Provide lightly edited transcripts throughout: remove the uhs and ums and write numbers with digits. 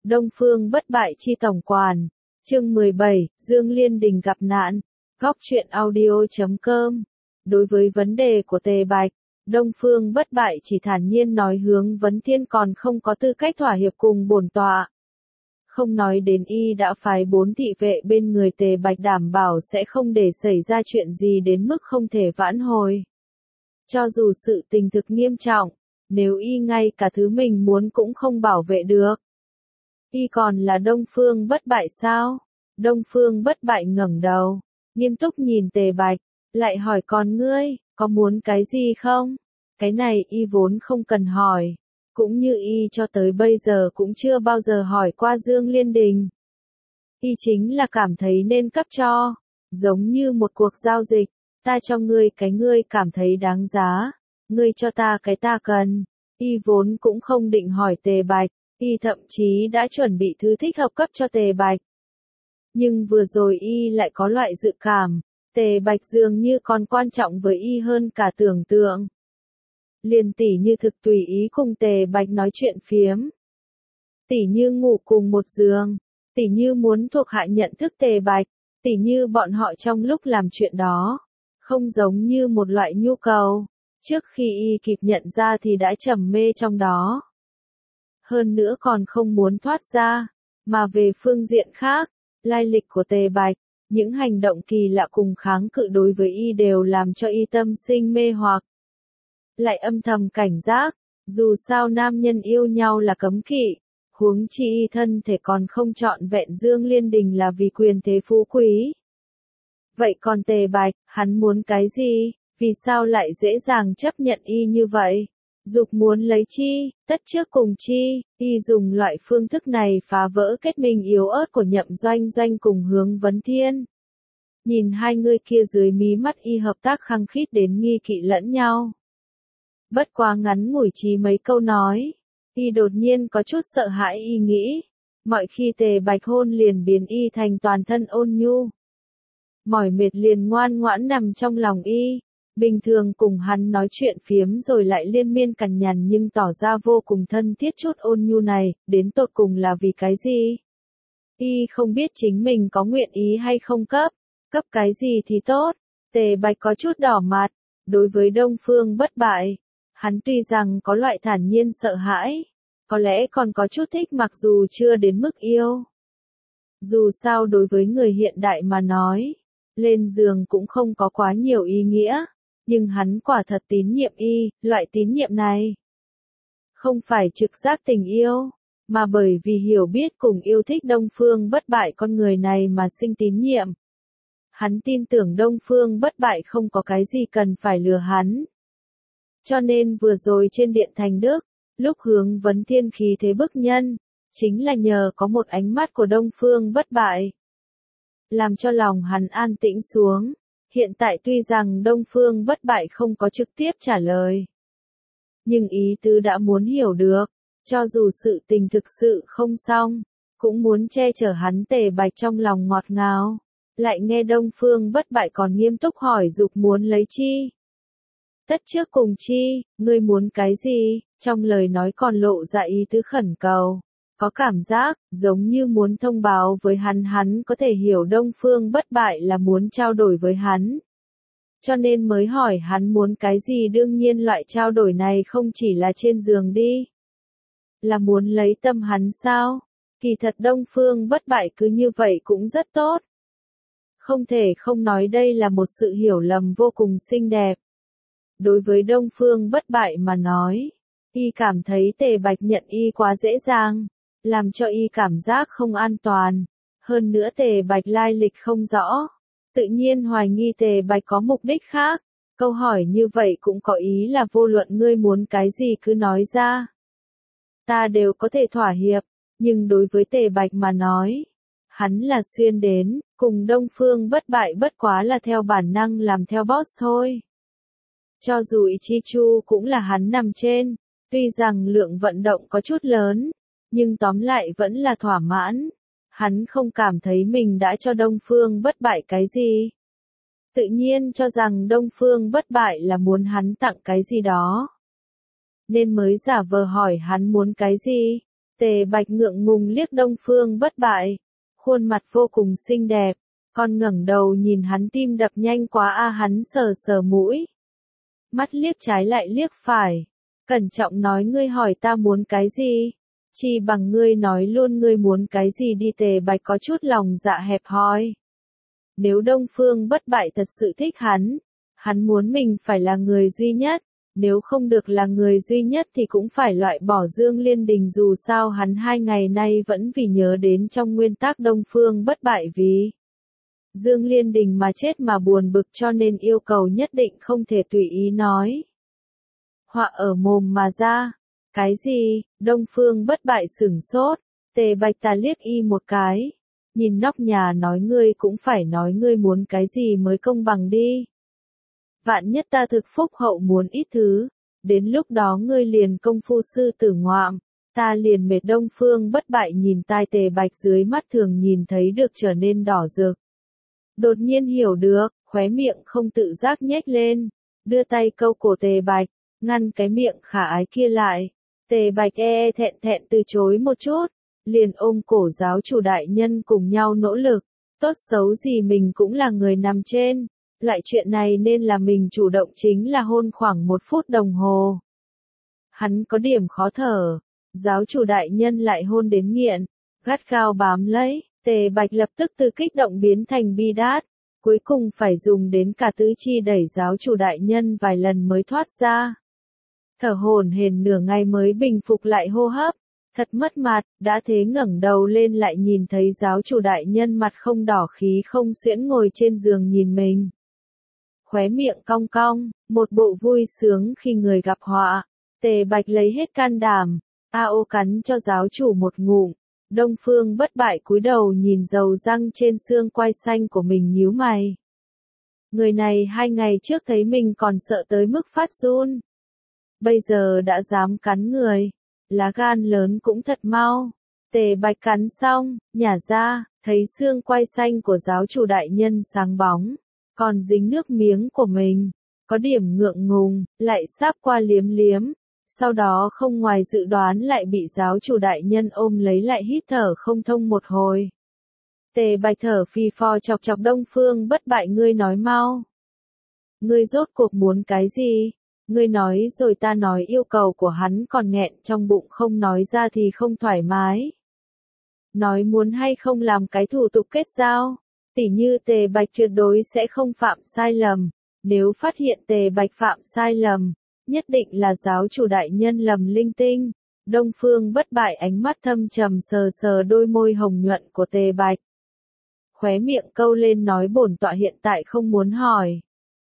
Đông Phương bất bại chi tổng quản. Chương 17, Dương Liên Đình gặp nạn. Góc truyện audio.com. Đối với vấn đề của Tề Bạch, Đông Phương bất bại chỉ thản nhiên nói Hướng Vấn Thiên còn không có tư cách thỏa hiệp cùng bổn tọa. Không nói đến y đã phái 4 thị vệ bên người Tề Bạch đảm bảo sẽ không để xảy ra chuyện gì đến mức không thể vãn hồi. Cho dù sự tình thực nghiêm trọng, nếu y ngay cả thứ mình muốn cũng không bảo vệ được. Y còn là Đông Phương bất bại sao? Đông Phương bất bại ngẩng đầu, nghiêm túc nhìn Tề Bạch, lại hỏi còn ngươi, có muốn cái gì không? Cái này y vốn không cần hỏi, cũng như y cho tới bây giờ cũng chưa bao giờ hỏi qua Dương Liên Đình. Y chính là cảm thấy nên cấp cho, giống như một cuộc giao dịch, ta cho ngươi cái ngươi cảm thấy đáng giá, ngươi cho ta cái ta cần. Y vốn cũng không định hỏi Tề Bạch, y thậm chí đã chuẩn bị thứ thích hợp cấp cho Tề Bạch. Nhưng vừa rồi y lại có loại dự cảm, Tề Bạch dường như còn quan trọng với y hơn cả tưởng tượng. Liền tỉ như thực tùy ý cùng Tề Bạch nói chuyện phiếm. Tỉ như ngủ cùng một giường, tỉ như muốn thuộc hạ nhận thức Tề Bạch, tỉ như bọn họ trong lúc làm chuyện đó, không giống như một loại nhu cầu, trước khi y kịp nhận ra thì đã trầm mê trong đó. Hơn nữa còn không muốn thoát ra, mà về phương diện khác, lai lịch của Tề Bạch, những hành động kỳ lạ cùng kháng cự đối với y đều làm cho y tâm sinh mê hoặc. Lại âm thầm cảnh giác, dù sao nam nhân yêu nhau là cấm kỵ, huống chi y thân thể còn không trọn vẹn Dương Liên Đình là vì quyền thế phú quý. Vậy còn Tề Bạch, hắn muốn cái gì, vì sao lại dễ dàng chấp nhận y như vậy? Dục muốn lấy chi, tất trước cùng chi, y dùng loại phương thức này phá vỡ kết minh yếu ớt của Nhậm Doanh Doanh cùng Hướng Vấn Thiên. Nhìn hai người kia dưới mí mắt y hợp tác khăng khít đến nghi kỵ lẫn nhau. Bất quá ngắn ngủi chỉ mấy câu nói, y đột nhiên có chút sợ hãi y nghĩ, mọi khi Tề Bạch hôn liền biến y thành toàn thân ôn nhu. Mỏi mệt liền ngoan ngoãn nằm trong lòng y. Bình thường cùng hắn nói chuyện phiếm rồi lại liên miên cằn nhằn nhưng tỏ ra vô cùng thân thiết chút ôn nhu này, đến tột cùng là vì cái gì? Y không biết chính mình có nguyện ý hay không cấp cái gì thì tốt. Tề Bạch có chút đỏ mặt, đối với Đông Phương bất bại, hắn tuy rằng có loại thản nhiên sợ hãi, có lẽ còn có chút thích mặc dù chưa đến mức yêu. Dù sao đối với người hiện đại mà nói, lên giường cũng không có quá nhiều ý nghĩa. Nhưng hắn quả thật tín nhiệm y, loại tín nhiệm này không phải trực giác tình yêu, mà bởi vì hiểu biết cùng yêu thích Đông Phương bất bại con người này mà sinh tín nhiệm. Hắn tin tưởng Đông Phương bất bại không có cái gì cần phải lừa hắn. Cho nên vừa rồi trên Điện Thành Đức, lúc Hướng Vấn Thiên khí thế bức nhân, chính là nhờ có một ánh mắt của Đông Phương bất bại, làm cho lòng hắn an tĩnh xuống. Hiện tại tuy rằng Đông Phương bất bại không có trực tiếp trả lời, nhưng ý tứ đã muốn hiểu được, cho dù sự tình thực sự không xong, cũng muốn che chở hắn Tề Bạch trong lòng ngọt ngào. Lại nghe Đông Phương bất bại còn nghiêm túc hỏi dục muốn lấy chi. Tất trước cùng chi, ngươi muốn cái gì, trong lời nói còn lộ ra ý tứ khẩn cầu. Có cảm giác, giống như muốn thông báo với hắn có thể hiểu Đông Phương bất bại là muốn trao đổi với hắn. Cho nên mới hỏi hắn muốn cái gì đương nhiên loại trao đổi này không chỉ là trên giường đi. Là muốn lấy tâm hắn sao? Kỳ thật Đông Phương bất bại cứ như vậy cũng rất tốt. Không thể không nói đây là một sự hiểu lầm vô cùng xinh đẹp. Đối với Đông Phương bất bại mà nói, y cảm thấy Tề Bạch nhận y quá dễ dàng, làm cho y cảm giác không an toàn. Hơn nữa Tề Bạch lai lịch không rõ, tự nhiên hoài nghi Tề Bạch có mục đích khác. Câu hỏi như vậy cũng có ý là vô luận ngươi muốn cái gì cứ nói ra. Ta đều có thể thỏa hiệp, nhưng đối với Tề Bạch mà nói, hắn là xuyên đến, cùng Đông Phương bất bại bất quá là theo bản năng làm theo boss thôi. Cho dù Ichichu cũng là hắn nằm trên, tuy rằng lượng vận động có chút lớn, nhưng tóm lại vẫn là thỏa mãn. Hắn không cảm thấy mình đã cho Đông Phương bất bại cái gì. Tự nhiên cho rằng Đông Phương bất bại là muốn hắn tặng cái gì đó. Nên mới giả vờ hỏi hắn muốn cái gì. Tề Bạch ngượng ngùng liếc Đông Phương Bất Bại, khuôn mặt vô cùng xinh đẹp, con ngẩng đầu nhìn hắn tim đập nhanh quá a hắn sờ sờ mũi. Mắt liếc trái lại liếc phải, cẩn trọng nói ngươi hỏi ta muốn cái gì? Chi bằng ngươi nói luôn ngươi muốn cái gì đi Tề Bạch có chút lòng dạ hẹp hòi. Nếu Đông Phương Bất Bại thật sự thích hắn muốn mình phải là người duy nhất, nếu không được là người duy nhất thì cũng phải loại bỏ Dương Liên Đình dù sao hắn 2 ngày nay vẫn vì nhớ đến trong nguyên tắc Đông Phương Bất Bại vì Dương Liên Đình mà chết mà buồn bực cho nên yêu cầu nhất định không thể tùy ý nói. Họa ở mồm mà ra. Cái gì? Đông Phương Bất Bại sửng sốt, Tề Bạch ta liếc y một cái. Nhìn nóc nhà nói ngươi cũng phải nói ngươi muốn cái gì mới công bằng đi. Vạn nhất ta thực phúc hậu muốn ít thứ, đến lúc đó ngươi liền công phu sư tử ngoạm, ta liền mệt. Đông Phương Bất Bại nhìn tai Tề Bạch dưới mắt thường nhìn thấy được trở nên đỏ rực. Đột nhiên hiểu được, khóe miệng không tự giác nhếch lên, đưa tay câu cổ Tề Bạch, ngăn cái miệng khả ái kia lại. Tề Bạch thẹn thẹn từ chối một chút, liền ôm cổ giáo chủ đại nhân cùng nhau nỗ lực, tốt xấu gì mình cũng là người nằm trên, loại chuyện này nên là mình chủ động chính là hôn khoảng 1 phút đồng hồ. Hắn có điểm khó thở, giáo chủ đại nhân lại hôn đến nghiện, gắt gao bám lấy, Tề Bạch lập tức từ kích động biến thành bi đát, cuối cùng phải dùng đến cả tứ chi đẩy giáo chủ đại nhân vài lần mới thoát ra. Thở hổn hển nửa ngày mới bình phục lại hô hấp, thật mất mặt, đã thế ngẩng đầu lên lại nhìn thấy giáo chủ đại nhân mặt không đỏ khí không xuyễn ngồi trên giường nhìn mình. Khóe miệng cong cong, một bộ vui sướng khi người gặp họa, Tề Bạch lấy hết can đảm, ao cắn cho giáo chủ một ngụm. Đông Phương Bất Bại cúi đầu nhìn dầu răng trên xương quai xanh của mình nhíu mày. Người này 2 ngày trước thấy mình còn sợ tới mức phát run. Bây giờ đã dám cắn người, lá gan lớn cũng thật mau. Tề Bạch cắn xong, nhả ra, thấy xương quai xanh của giáo chủ đại nhân sáng bóng, còn dính nước miếng của mình, có điểm ngượng ngùng, lại sáp qua liếm liếm. Sau đó không ngoài dự đoán lại bị giáo chủ đại nhân ôm lấy lại hít thở không thông một hồi. Tề Bạch thở phì phò chọc chọc Đông Phương Bất Bại ngươi nói mau. Ngươi rốt cuộc muốn cái gì? Ngươi nói rồi ta nói yêu cầu của hắn còn nghẹn trong bụng không nói ra thì không thoải mái. Nói muốn hay không làm cái thủ tục kết giao. Tỉ như Tề Bạch tuyệt đối sẽ không phạm sai lầm. Nếu phát hiện Tề Bạch phạm sai lầm, nhất định là giáo chủ đại nhân lầm linh tinh. Đông Phương Bất Bại ánh mắt thâm trầm sờ sờ đôi môi hồng nhuận của Tề Bạch. Khóe miệng câu lên nói bổn tọa hiện tại không muốn hỏi.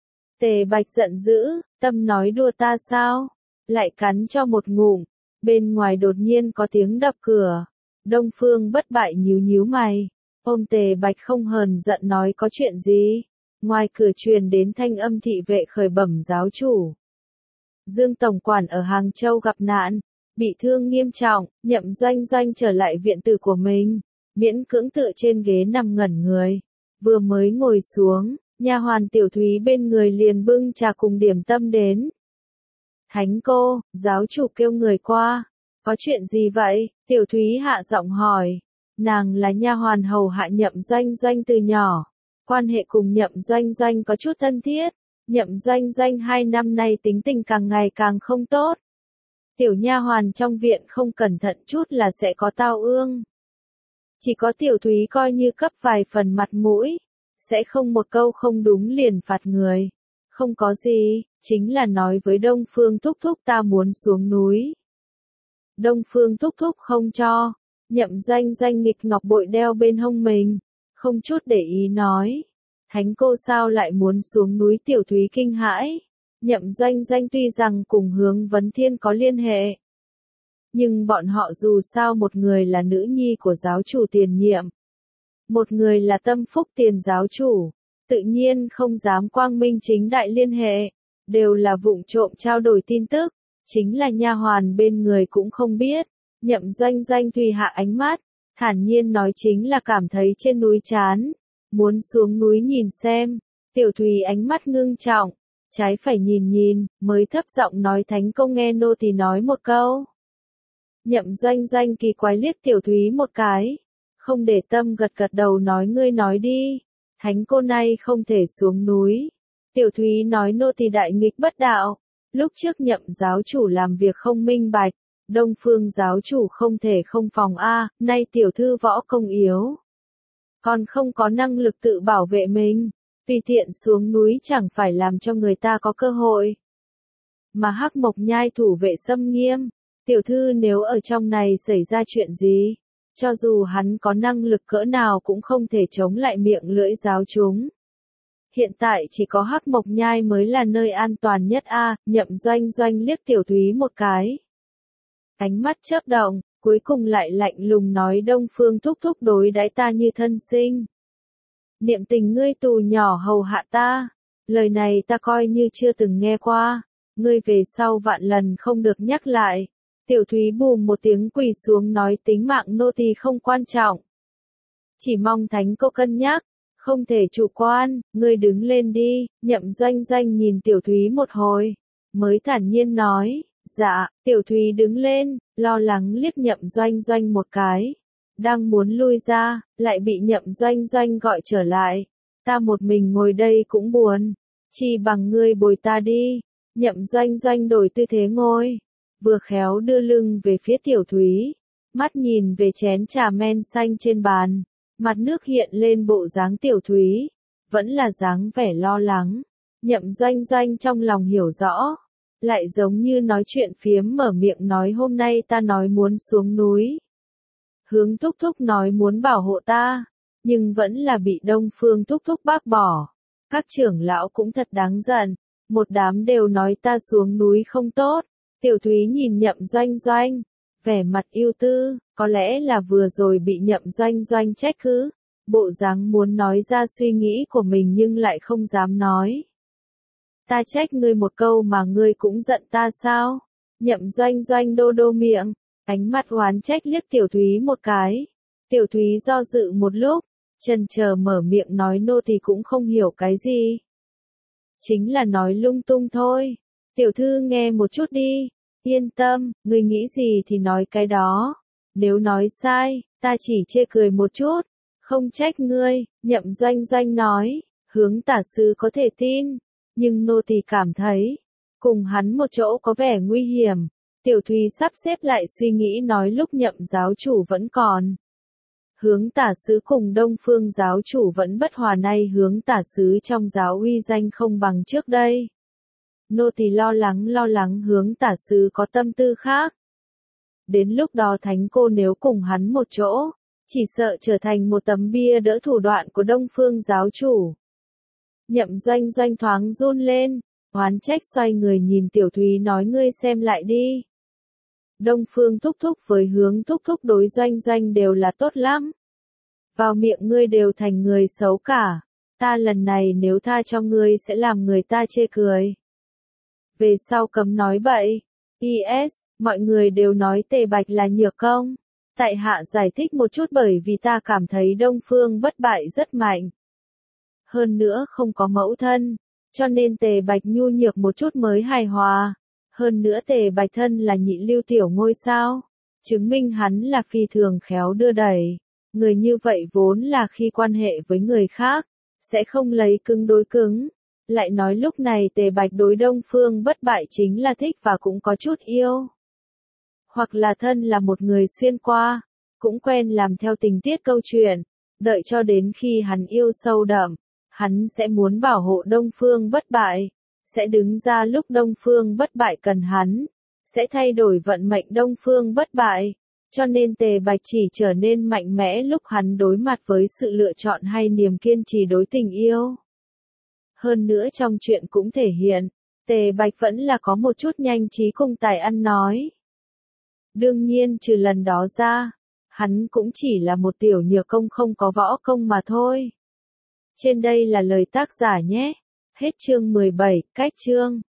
Tề Bạch giận dữ, tâm nói đùa ta sao? Lại cắn cho một ngụm. Bên ngoài đột nhiên có tiếng đập cửa. Đông Phương Bất Bại nhíu nhíu mày. Ôm Tề Bạch không hờn giận nói có chuyện gì? Ngoài cửa truyền đến thanh âm thị vệ khởi bẩm giáo chủ. Dương Tổng Quản ở Hàng Châu gặp nạn, bị thương nghiêm trọng, Nhậm Doanh Doanh trở lại viện tử của mình, miễn cưỡng tựa trên ghế nằm ngẩn người. Vừa mới ngồi xuống, nha hoàn Tiểu Thúy bên người liền bưng trà cùng điểm tâm đến. Thánh cô, giáo chủ kêu người qua. Có chuyện gì vậy? Tiểu Thúy hạ giọng hỏi. Nàng là nha hoàn hầu hạ Nhậm Doanh Doanh từ nhỏ. Quan hệ cùng Nhậm Doanh Doanh có chút thân thiết. Nhậm Doanh Doanh 2 năm nay tính tình càng ngày càng không tốt. Tiểu nha hoàn trong viện không cẩn thận chút là sẽ có tao ương. Chỉ có Tiểu Thúy coi như cấp vài phần mặt mũi. Sẽ không một câu không đúng liền phạt người. Không có gì, chính là nói với Đông Phương Thúc Thúc ta muốn xuống núi. Đông Phương Thúc Thúc không cho. Nhậm Doanh Doanh nghịch ngọc bội đeo bên hông mình. Không chút để ý nói. Thánh cô sao lại muốn xuống núi? Tiểu Thúy kinh hãi. Nhậm Doanh Doanh tuy rằng cùng Hướng Vấn Thiên có liên hệ. Nhưng bọn họ dù sao một người là nữ nhi của giáo chủ tiền nhiệm. Một người là Tâm Phúc tiền giáo chủ. Tự nhiên không dám quang minh chính đại liên hệ. Đều là vụng trộm trao đổi tin tức. Chính là nha hoàn bên người cũng không biết. Nhậm Doanh Doanh tùy hạ ánh mắt. Thản nhiên nói chính là cảm thấy trên núi chán. Muốn xuống núi nhìn xem. Tiểu Thúy ánh mắt ngưng trọng. Trái phải nhìn nhìn, mới thấp giọng nói thánh công nghe nô tỳ nói một câu. Nhậm Doanh Doanh kỳ quái liếc Tiểu Thúy một cái. Không để tâm gật gật đầu nói ngươi nói đi. Thánh cô này không thể xuống núi. Tiểu Thúy nói nô tỳ đại nghịch bất đạo. Lúc trước Nhậm giáo chủ làm việc không minh bạch. Đông Phương giáo chủ không thể không phòng a, nay tiểu thư võ công yếu. Còn không có năng lực tự bảo vệ mình. Tùy tiện xuống núi chẳng phải làm cho người ta có cơ hội. Mà Hắc Mộc Nhai thủ vệ xâm nghiêm. Tiểu thư nếu ở trong này xảy ra chuyện gì, cho dù hắn có năng lực cỡ nào cũng không thể chống lại miệng lưỡi giáo chúng. Hiện tại chỉ có Hắc Mộc Nhai mới là nơi an toàn nhất a. Nhậm Doanh Doanh liếc Tiểu Thúy một cái. Ánh mắt chớp động, cuối cùng lại lạnh lùng nói Đông Phương thúc thúc đối đãi ta như thân sinh. Niệm tình ngươi tù nhỏ hầu hạ ta, lời này ta coi như chưa từng nghe qua, ngươi về sau vạn lần không được nhắc lại. Tiểu Thúy bùm một tiếng quỳ xuống nói tính mạng nô tỳ không quan trọng. Chỉ mong thánh cô cân nhắc, không thể chủ quan, ngươi đứng lên đi. Nhậm Doanh Doanh nhìn Tiểu Thúy một hồi, mới thản nhiên nói, dạ. Tiểu Thúy đứng lên, lo lắng liếc Nhậm Doanh Doanh một cái. Đang muốn lui ra, lại bị Nhậm Doanh Doanh gọi trở lại. Ta một mình ngồi đây cũng buồn, chỉ bằng ngươi bồi ta đi. Nhậm Doanh Doanh đổi tư thế ngồi, vừa khéo đưa lưng về phía Tiểu Thúy, mắt nhìn về chén trà men xanh trên bàn, mặt nước hiện lên bộ dáng Tiểu Thúy, vẫn là dáng vẻ lo lắng. Nhậm Doanh Doanh trong lòng hiểu rõ, lại giống như nói chuyện phiếm mở miệng nói hôm nay ta nói muốn xuống núi. Hướng thúc thúc nói muốn bảo hộ ta, nhưng vẫn là bị Đông Phương thúc thúc bác bỏ. Các trưởng lão cũng thật đáng giận, một đám đều nói ta xuống núi không tốt. Tiểu Thúy nhìn Nhậm Doanh Doanh, vẻ mặt ưu tư, có lẽ là vừa rồi bị Nhậm Doanh Doanh trách cứ, bộ dáng muốn nói ra suy nghĩ của mình nhưng lại không dám nói. Ta trách ngươi một câu mà ngươi cũng giận ta sao? Nhậm Doanh Doanh đô đô miệng, ánh mắt oán trách liếc Tiểu Thúy một cái. Tiểu Thúy do dự một lúc, chần chờ mở miệng nói nô thì cũng không hiểu cái gì. Chính là nói lung tung thôi. Tiểu thư nghe một chút đi, yên tâm, ngươi nghĩ gì thì nói cái đó. Nếu nói sai, ta chỉ chê cười một chút, không trách ngươi. Nhậm Doanh Doanh nói, Hướng tả sư có thể tin, nhưng nô tỳ cảm thấy, cùng hắn một chỗ có vẻ nguy hiểm. Tiểu Thúy sắp xếp lại suy nghĩ nói lúc Nhậm giáo chủ vẫn còn. Hướng tả sứ cùng Đông Phương giáo chủ vẫn bất hòa, nay Hướng tả sứ trong giáo uy danh không bằng trước đây. Nô tỳ lo lắng Hướng tả sứ có tâm tư khác. Đến lúc đó thánh cô nếu cùng hắn một chỗ, chỉ sợ trở thành một tấm bia đỡ thủ đoạn của Đông Phương giáo chủ. Nhậm Doanh Doanh thoáng run lên, oán trách xoay người nhìn Tiểu Thúy nói ngươi xem lại đi. Đông Phương thúc thúc với Hướng thúc thúc đối Doanh Doanh đều là tốt lắm. Vào miệng ngươi đều thành người xấu cả. Ta lần này nếu tha cho ngươi sẽ làm người ta chê cười. Về sau cấm nói bậy. Is, mọi người đều nói Tề Bạch là nhược công. Tại hạ giải thích một chút bởi vì ta cảm thấy Đông Phương bất bại rất mạnh. Hơn nữa không có mẫu thân, cho nên Tề Bạch nhu nhược một chút mới hài hòa. Hơn nữa Tề Bạch thân là nhị lưu tiểu ngôi sao, chứng minh hắn là phi thường khéo đưa đẩy. Người như vậy vốn là khi quan hệ với người khác, sẽ không lấy cứng đối cứng. Lại nói lúc này Tề Bạch đối Đông Phương bất bại chính là thích và cũng có chút yêu. Hoặc là thân là một người xuyên qua, cũng quen làm theo tình tiết câu chuyện, đợi cho đến khi hắn yêu sâu đậm, hắn sẽ muốn bảo hộ Đông Phương bất bại, sẽ đứng ra lúc Đông Phương bất bại cần hắn, sẽ thay đổi vận mệnh Đông Phương bất bại. Cho nên Tề Bạch chỉ trở nên mạnh mẽ lúc hắn đối mặt với sự lựa chọn hay niềm kiên trì đối tình yêu. Hơn nữa trong chuyện cũng thể hiện, Tề Bạch vẫn là có một chút nhanh trí cùng tài ăn nói. Đương nhiên trừ lần đó ra, hắn cũng chỉ là một tiểu nhược công không có võ công mà thôi. Trên đây là lời tác giả nhé. Hết chương 17, cách chương.